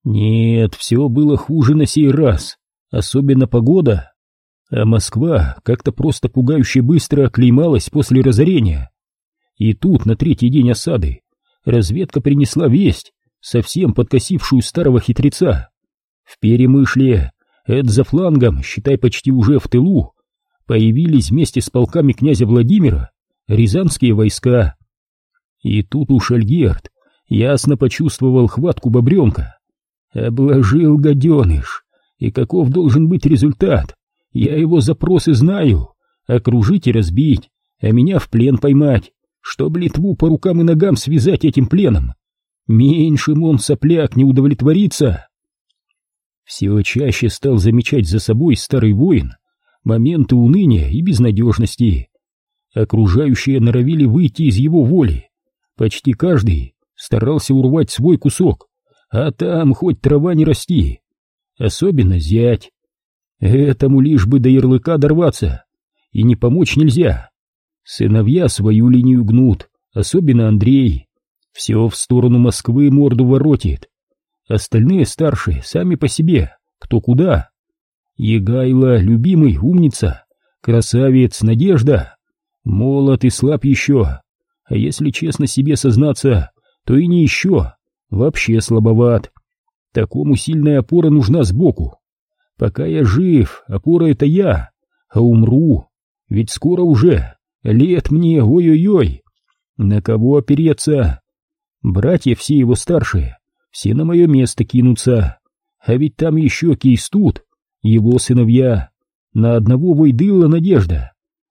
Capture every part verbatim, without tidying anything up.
Нет, все было хуже на сей раз, особенно погода. А Москва как-то просто пугающе быстро оклеймалась после разорения. И тут, на третий день осады, разведка принесла весть, совсем подкосившую старого хитреца. В Перемышле, эд за флангом, считай почти уже в тылу, появились вместе с полками князя Владимира рязанские войска. И тут уж Альгерд ясно почувствовал хватку бобренка. Обложил гаденыш, и каков должен быть результат? Я его запросы знаю. Окружить и разбить, а меня в плен поймать, чтоб Литву по рукам и ногам связать этим пленом. Меньшим он, сопляк, не удовлетворится. Все чаще стал замечать за собой старый воин моменты уныния и безнадежности. Окружающие норовили выйти из его воли. Почти каждый старался урвать свой кусок, а там хоть трава не расти. Особенно зять. Этому лишь бы до ярлыка дорваться, и не помочь нельзя. Сыновья свою линию гнут, особенно Андрей. Все в сторону Москвы морду воротит. Остальные старшие сами по себе, кто куда. Егайло, любимый, умница, красавец, надежда. Молод и слаб еще, а если честно себе сознаться, то и не еще, вообще слабоват. Такому сильная опора нужна сбоку. Пока я жив, опора это я, а умру, ведь скоро уже, лет мне, ой-ой-ой. На кого опереться? Братья все его старшие, все на мое место кинутся, а ведь там еще Кейстут, его сыновья, на одного Войдыла надежда.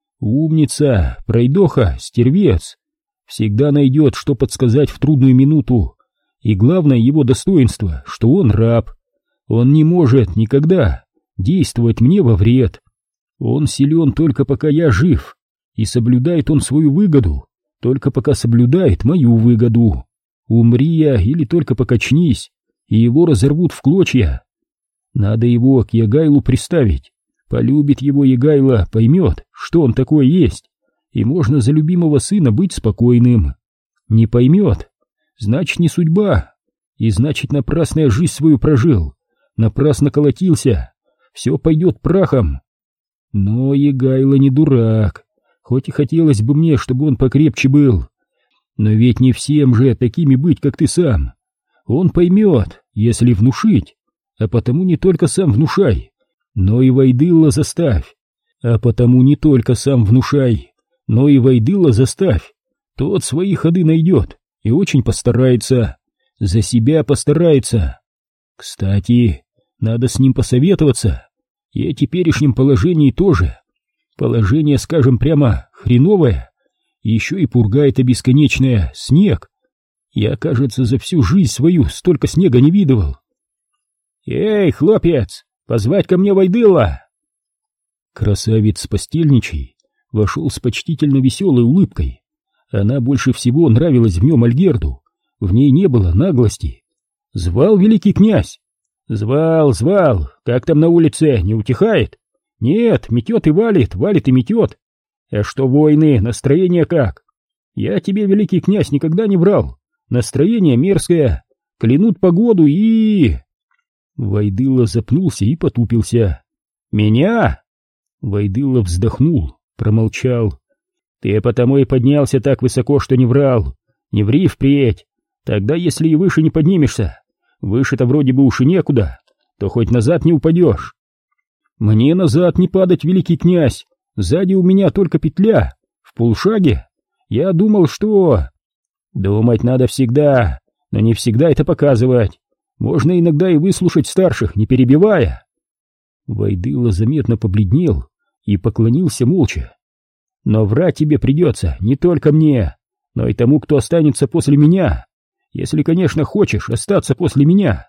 Умница, пройдоха, стервец, всегда найдет, что подсказать в трудную минуту, и главное его достоинство, что он раб. Он не может никогда действовать мне во вред. Он силен только пока я жив, и соблюдает он свою выгоду, только пока соблюдает мою выгоду. Умри я или только покачнись, и его разорвут в клочья. Надо его к Егайлу приставить. Полюбит его Егайло, поймет, что он такой есть, и можно за любимого сына быть спокойным. Не поймет, значит не судьба, и значит напрасно я жизнь свою прожил, напрасно колотился, все пойдет прахом. Но Егайло не дурак, хоть и хотелось бы мне, чтобы он покрепче был. Но ведь не всем же такими быть, как ты сам. Он поймет, если внушить, а потому не только сам внушай, но и Войдыла заставь, а потому не только сам внушай, но и Войдыла заставь. Тот свои ходы найдет и очень постарается, за себя постарается. Кстати, надо с ним посоветоваться, и о теперешнем положении тоже. Положение, скажем прямо, хреновое, еще и пурга эта бесконечная, снег. Я, кажется, за всю жизнь свою столько снега не видывал. «Эй, хлопец, позвать ко мне Войдыла!» Красавец постельничий вошел с почтительно веселой улыбкой. Она больше всего нравилась в нем Альгерду, в ней не было наглости. «Звал великий князь?» «Звал, звал, как там на улице, не утихает?» «Нет, метет и валит, валит и метет. А что войны, настроение как?» «Я тебе, великий князь, никогда не врал. Настроение мерзкое, клянут погоду и...» Войдыла запнулся и потупился. «Меня?» Войдыла вздохнул, промолчал. «Ты потому и поднялся так высоко, что не врал. Не ври впредь. Тогда, если и выше не поднимешься, выше-то вроде бы уж и некуда, то хоть назад не упадешь». «Мне назад не падать, великий князь. Сзади у меня только петля, в полшаге. Я думал, что...» «Думать надо всегда, но не всегда это показывать. Можно иногда и выслушать старших, не перебивая». Войдыла заметно побледнел и поклонился молча. «Но врать тебе придется не только мне, но и тому, кто останется после меня, если, конечно, хочешь остаться после меня».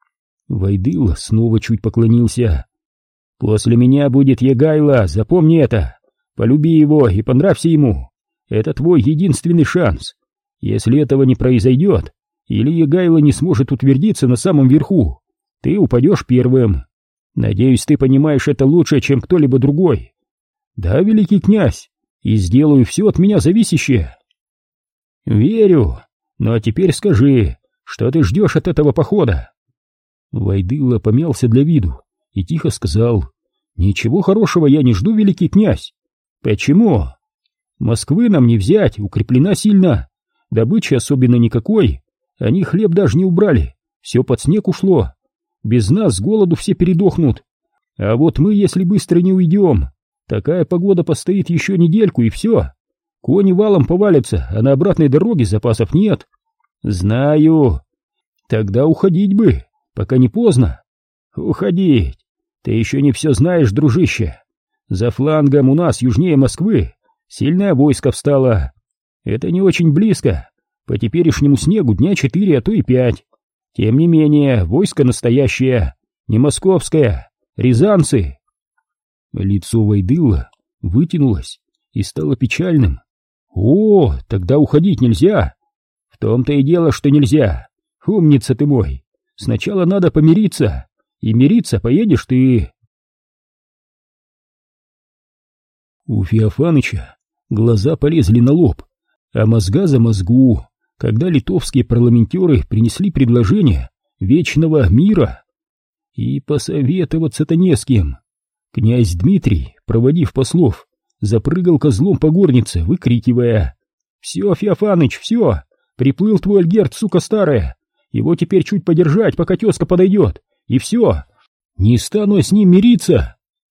Войдыла снова чуть поклонился. «После меня будет Егайло, запомни это. Полюби его и понравься ему. Это твой единственный шанс. Если этого не произойдет, или Егайло не сможет утвердиться на самом верху, ты упадешь первым. Надеюсь, ты понимаешь это лучше, чем кто-либо другой». «Да, великий князь, и сделаю все от меня зависящее». «Верю. Ну а теперь скажи, что ты ждешь от этого похода?» Войдыла помялся для виду и тихо сказал: «Ничего хорошего я не жду, великий князь». «Почему?» «Москвы нам не взять, укреплена сильно, добычи особенно никакой, они хлеб даже не убрали, все под снег ушло, без нас с голоду все передохнут. А вот мы, если быстро не уйдем, такая погода постоит еще недельку и все, кони валом повалятся, а на обратной дороге запасов нет». «Знаю. Тогда уходить бы, пока не поздно». «Уходить? Ты еще не все знаешь, дружище. За флангом у нас, южнее Москвы, сильное войско встало. Это не очень близко, по теперешнему снегу дня четыре, а то и пять. Тем не менее, войско настоящее, не московское, рязанцы». Лицо Войдыла вытянулось и стало печальным. «О, тогда уходить нельзя». «В том-то и дело, что нельзя. Умница ты мой. Сначала надо помириться, и мириться поедешь ты». У Феофаныча глаза полезли на лоб, а мозга за мозгу, когда литовские парламентеры принесли предложение вечного мира. И посоветоваться-то не с кем. Князь Дмитрий, проводив послов, запрыгал козлом по горнице, выкрикивая: «Все, Феофаныч, все! Приплыл твой Альгерд, сука старая! Его теперь чуть подержать, пока тезка подойдет, и все! Не стану с ним мириться!»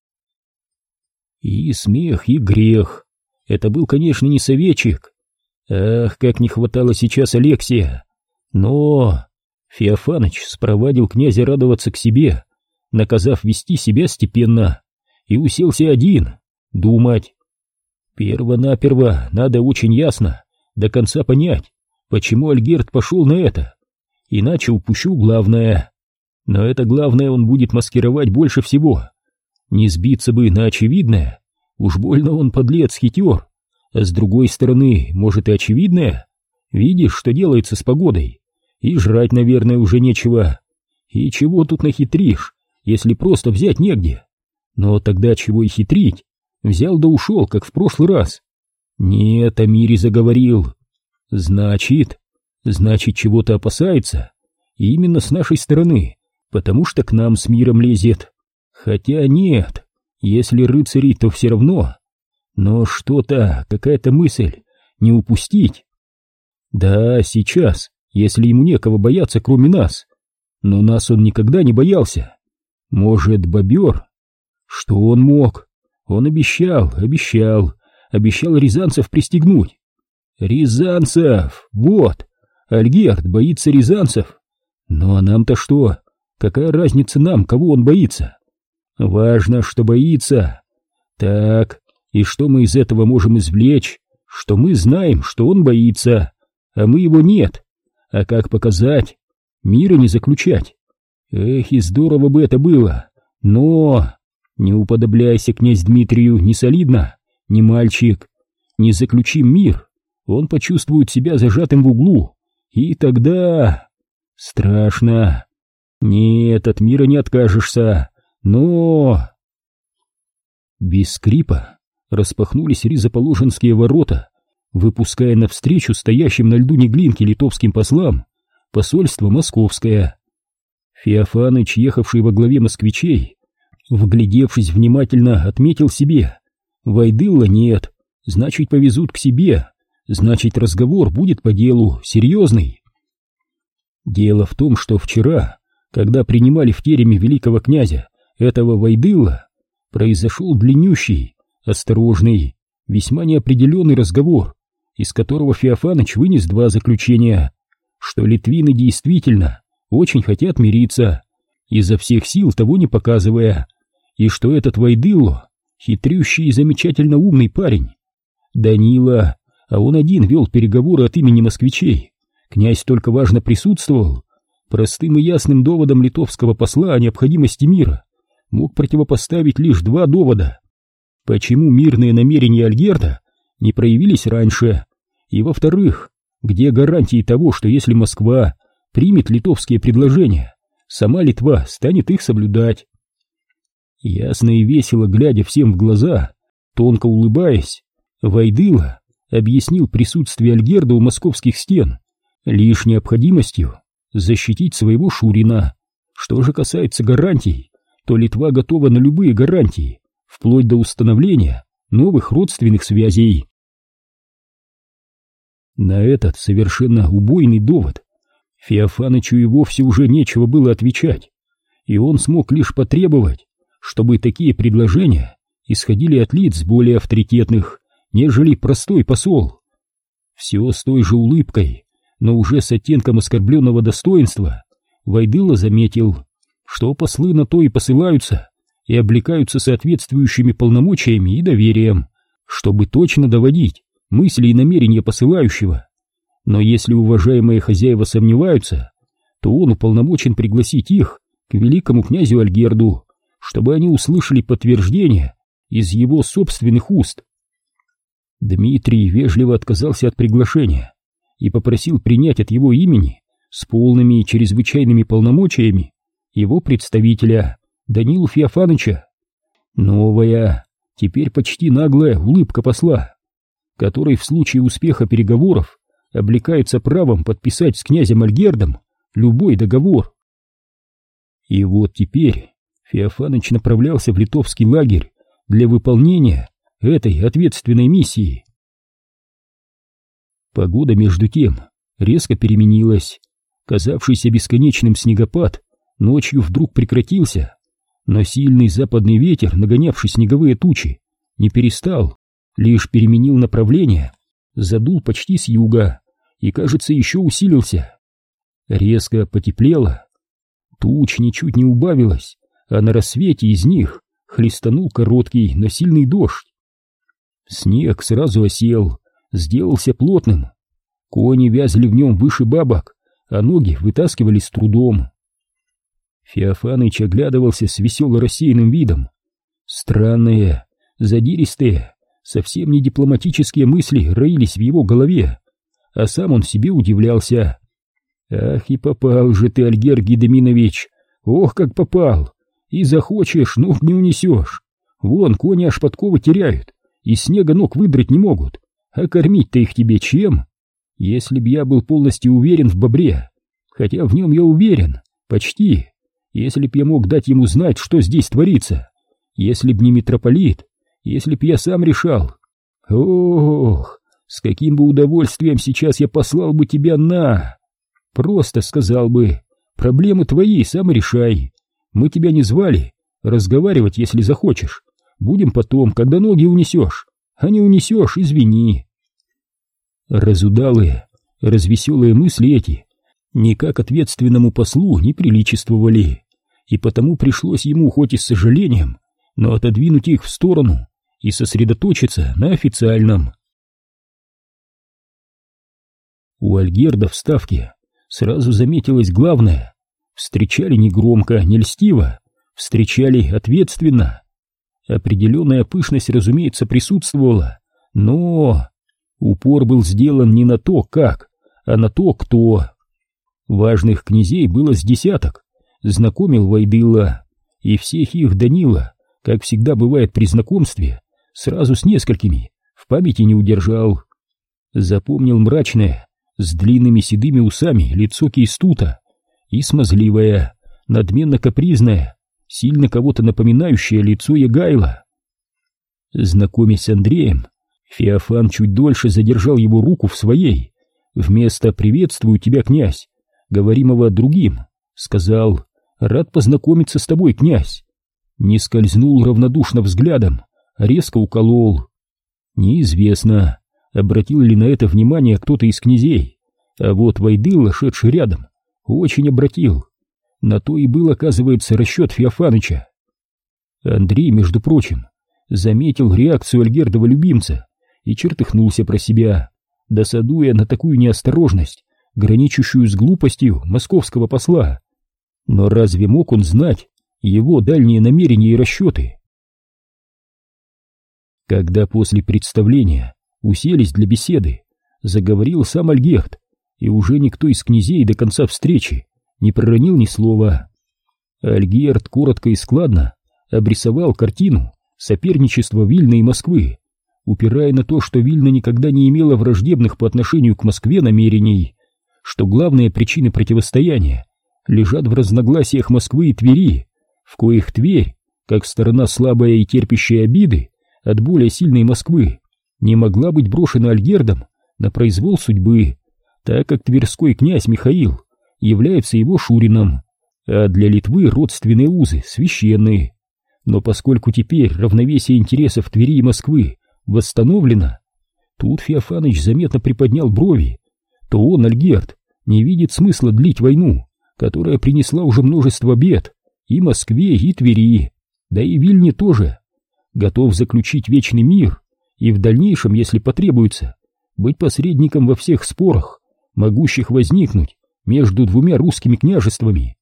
И смех, и грех. Это был, конечно, не советчик. Ах, как не хватало сейчас Алексия! Но Феофаныч спровадил князя радоваться к себе, наказав вести себя степенно, и уселся один, думать. Перво-наперво надо очень ясно до конца понять, почему Альгерд пошел на это, иначе упущу главное. Но это главное он будет маскировать больше всего. Не сбиться бы на очевидное, уж больно он подлец-хитер, а с другой стороны, может и очевидное. Видишь, что делается с погодой, и жрать, наверное, уже нечего. И чего тут нахитришь, если просто взять негде? Но тогда чего и хитрить, взял да ушел, как в прошлый раз. Нет, о мире заговорил. Значит, значит, чего-то опасается, и именно с нашей стороны, потому что к нам с миром лезет. Хотя нет, если рыцари, то все равно. Но что-то, какая-то мысль, не упустить. Да, сейчас, если ему некого бояться, кроме нас. Но нас он никогда не боялся. Может, бобер? Что он мог? Он обещал, обещал, обещал рязанцев пристегнуть. Рязанцев! Вот! Альгерд боится рязанцев. Ну а нам-то что? Какая разница нам, кого он боится? Важно, что боится. Так, и что мы из этого можем извлечь? Что мы знаем, что он боится, а мы его нет. А как показать? Мира не заключать. Эх, и здорово бы это было. Но не уподобляйся князь Дмитрию, не солидно, не мальчик. Не заключим мир, он почувствует себя зажатым в углу, и тогда... страшно. Нет, от мира не откажешься, но... Без скрипа распахнулись ризоположенские ворота, выпуская навстречу стоящим на льду Неглинки литовским послам посольство московское. Феофаныч, ехавший во главе москвичей, вглядевшись внимательно, отметил себе: Войдыла нет, значит, повезут к себе, значит, разговор будет по делу, серьезный. Дело в том, что вчера, когда принимали в тереме великого князя этого Войдыла, произошел длиннющий, осторожный, весьма неопределенный разговор, из которого Феофаныч вынес два заключения: что литвины действительно очень хотят мириться, изо всех сил того не показывая, и что этот Войдыло хитрющий и замечательно умный парень. Данила, а он один вел переговоры от имени москвичей, князь только важно присутствовал, простым и ясным доводом литовского посла о необходимости мира мог противопоставить лишь два довода: почему мирные намерения Альгерда не проявились раньше, и, во-вторых, где гарантии того, что если Москва примет литовские предложения, сама Литва станет их соблюдать. Ясно и весело глядя всем в глаза, тонко улыбаясь, Войдыла объяснил присутствие Альгерда у московских стен лишь необходимостью защитить своего шурина, Что же касается гарантий, то Литва готова на любые гарантии, вплоть до установления новых родственных связей. На этот совершенно убойный довод Феофанычу и вовсе уже нечего было отвечать, и он смог лишь потребовать, чтобы такие предложения исходили от лиц более авторитетных, нежели простой посол. Все с той же улыбкой, но уже с оттенком оскорбленного достоинства, Войдыла заметил, что послы на то и посылаются и облекаются соответствующими полномочиями и доверием, чтобы точно доводить мысли и намерения посылающего. Но если уважаемые хозяева сомневаются, то он уполномочен пригласить их к великому князю Альгерду, чтобы они услышали подтверждение из его собственных уст. Дмитрий вежливо отказался от приглашения и попросил принять от его имени с полными и чрезвычайными полномочиями его представителя Данилу Феофаныча. Новая, теперь почти наглая улыбка посла, который в случае успеха переговоров облекается правом подписать с князем Альгердом любой договор. И вот теперь Феофаныч направлялся в литовский лагерь для выполнения этой ответственной миссии. Погода между тем резко переменилась. Казавшийся бесконечным снегопад ночью вдруг прекратился, но сильный западный ветер, нагонявший снеговые тучи, не перестал, лишь переменил направление, задул почти с юга и, кажется, еще усилился. Резко потеплело. Туч ничуть не убавилось, а на рассвете из них хлестанул короткий, но сильный дождь. Снег сразу осел, сделался плотным. Кони вязли в нем выше бабок, а ноги вытаскивали с трудом. Феофаныч оглядывался с весело рассеянным видом. Странные, задиристые, совсем не дипломатические мысли роились в его голове, а сам он себе удивлялся. «Ах, и попал же ты, Альгерд Гедеминович! Ох, как попал! И захочешь, ног не унесешь! Вон, кони аж подковы теряют, из снега ног выдрать не могут, а кормить-то их тебе чем? Если б я был полностью уверен в бобре, хотя в нем я уверен, почти, если б я мог дать ему знать, что здесь творится, если б не митрополит, если б я сам решал, ох, с каким бы удовольствием сейчас я послал бы тебя на... Просто сказал бы, проблемы твои, сам решай, мы тебя не звали, разговаривать, если захочешь, будем потом, когда ноги унесешь, а не унесешь, извини». Разудалые, развеселые мысли эти никак ответственному послу не приличествовали, и потому пришлось ему, хоть и с сожалением, но отодвинуть их в сторону и сосредоточиться на официальном. У Альгерда в Ставке сразу заметилось главное: встречали не громко, не льстиво, встречали ответственно. Определенная пышность, разумеется, присутствовала, но упор был сделан не на то, как, а на то, кто. Важных князей было с десяток, знакомил Войдыла, и всех их Данила, как всегда бывает при знакомстве, сразу с несколькими в памяти не удержал. Запомнил мрачное, с длинными седыми усами лицо Кейстута и смазливое, надменно-капризное, сильно кого-то напоминающее лицо Егайла. Знакомясь с Андреем, Феофан чуть дольше задержал его руку в своей. Вместо «приветствую тебя, князь», говоримого другим, сказал «рад познакомиться с тобой, князь». Не скользнул равнодушно взглядом, а резко уколол. Неизвестно, обратил ли на это внимание кто-то из князей, а вот Войдыла, шедший рядом, очень обратил. На то и был, оказывается, расчет Феофаныча. Андрей, между прочим, заметил реакцию Альгердова любимца и чертыхнулся про себя, досадуя на такую неосторожность, граничащую с глупостью московского посла. Но разве мог он знать его дальние намерения и расчеты? Когда после представления уселись для беседы, заговорил сам Альгерд, и уже никто из князей до конца встречи не проронил ни слова. Альгерд коротко и складно обрисовал картину соперничества Вильны и Москвы, упирая на то, что Вильна никогда не имела враждебных по отношению к Москве намерений, что главные причины противостояния лежат в разногласиях Москвы и Твери, в коих Тверь, как сторона слабая и терпящая обиды от более сильной Москвы, не могла быть брошена Альгердом на произвол судьбы, так как тверской князь Михаил является его шурином, а для Литвы родственные узы священные. Но поскольку теперь равновесие интересов Твери и Москвы восстановлено, тут Феофаныч заметно приподнял брови, то он, Альгерд, не видит смысла длить войну, которая принесла уже множество бед и Москве, и Твери, да и Вильне тоже. Готов заключить вечный мир и в дальнейшем, если потребуется, быть посредником во всех спорах, могущих возникнуть между двумя русскими княжествами.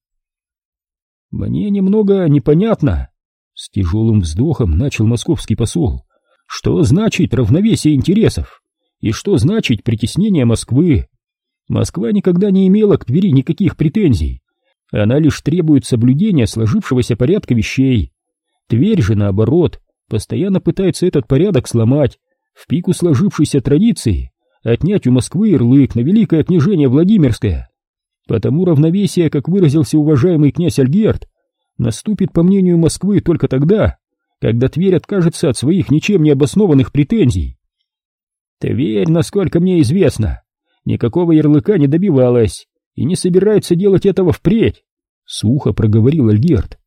Мне немного непонятно, с тяжелым вздохом начал московский посол, что значит равновесие интересов и что значит притеснение Москвы. Москва никогда не имела к Твери никаких претензий, она лишь требует соблюдения сложившегося порядка вещей. Тверь же, наоборот, постоянно пытается этот порядок сломать, в пику сложившейся традиции отнять у Москвы ярлык на великое княжение Владимирское. Потому равновесие, как выразился уважаемый князь Альгерд, наступит, по мнению Москвы, только тогда, когда Тверь откажется от своих ничем не обоснованных претензий. Тверь, насколько мне известно, никакого ярлыка не добивалась и не собирается делать этого впредь, — сухо проговорил Альгерд.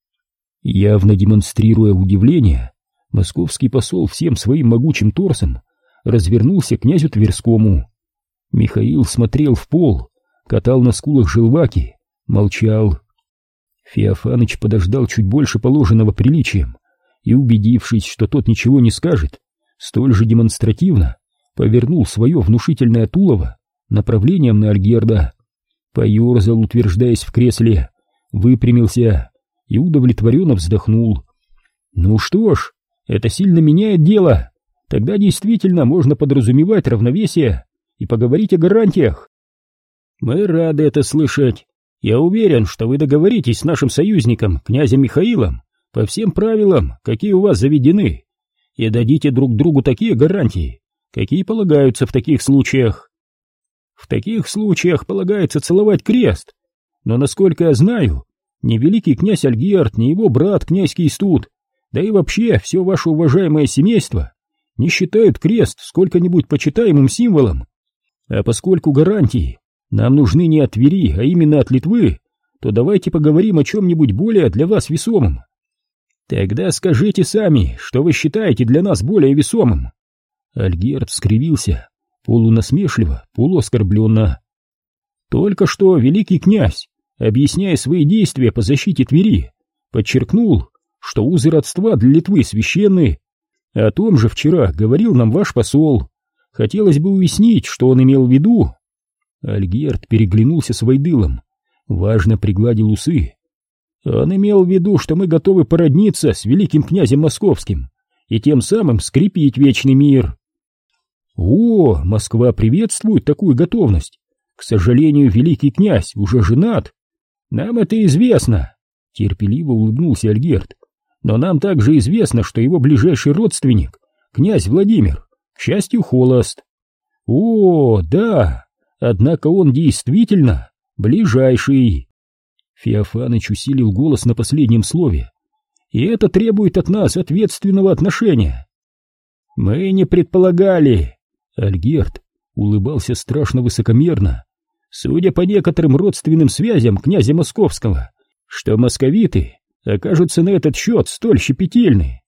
Явно демонстрируя удивление, московский посол всем своим могучим торсом развернулся к князю Тверскому. Михаил смотрел в пол, катал на скулах желваки, молчал. Феофаныч подождал чуть больше положенного приличием и, убедившись, что тот ничего не скажет, столь же демонстративно повернул свое внушительное тулово направлением на Альгерда, поерзал, утверждаясь в кресле, выпрямился и удовлетворенно вздохнул. Ну что ж, это сильно меняет дело. Тогда действительно можно подразумевать равновесие и поговорить о гарантиях. Мы рады это слышать. Я уверен, что вы договоритесь с нашим союзником, князем Михаилом, по всем правилам, какие у вас заведены, и дадите друг другу такие гарантии, какие полагаются в таких случаях. В таких случаях полагается целовать крест, но, насколько я знаю, ни великий князь Альгерд, ни его брат князь Кийстут, да и вообще все ваше уважаемое семейство не считают крест сколько-нибудь почитаемым символом. А поскольку гарантии нам нужны не от Твери, а именно от Литвы, то давайте поговорим о чем-нибудь более для вас весомом. Тогда скажите сами, что вы считаете для нас более весомым. Альгерд скривился, полунасмешливо, полуоскорбленно. Только что великий князь, объясняя свои действия по защите Твери, подчеркнул, что узы родства для Литвы священны. О том же вчера говорил нам ваш посол. Хотелось бы уяснить, что он имел в виду. Альгерд переглянулся с Войдылом, важно пригладил усы. Он имел в виду, что мы готовы породниться с великим князем московским и тем самым скрепить вечный мир. О, Москва приветствует такую готовность. К сожалению, великий князь уже женат. Нам это известно, терпеливо улыбнулся Альгерд. Но нам также известно, что его ближайший родственник, князь Владимир, к счастью, холост. О, да, однако он действительно ближайший. Феофаныч усилил голос на последнем слове. И это требует от нас ответственного отношения. Мы не предполагали. Альгерд улыбался страшно высокомерно. Судя по некоторым родственным связям князя Московского, что московиты окажутся на этот счет столь щепетильны.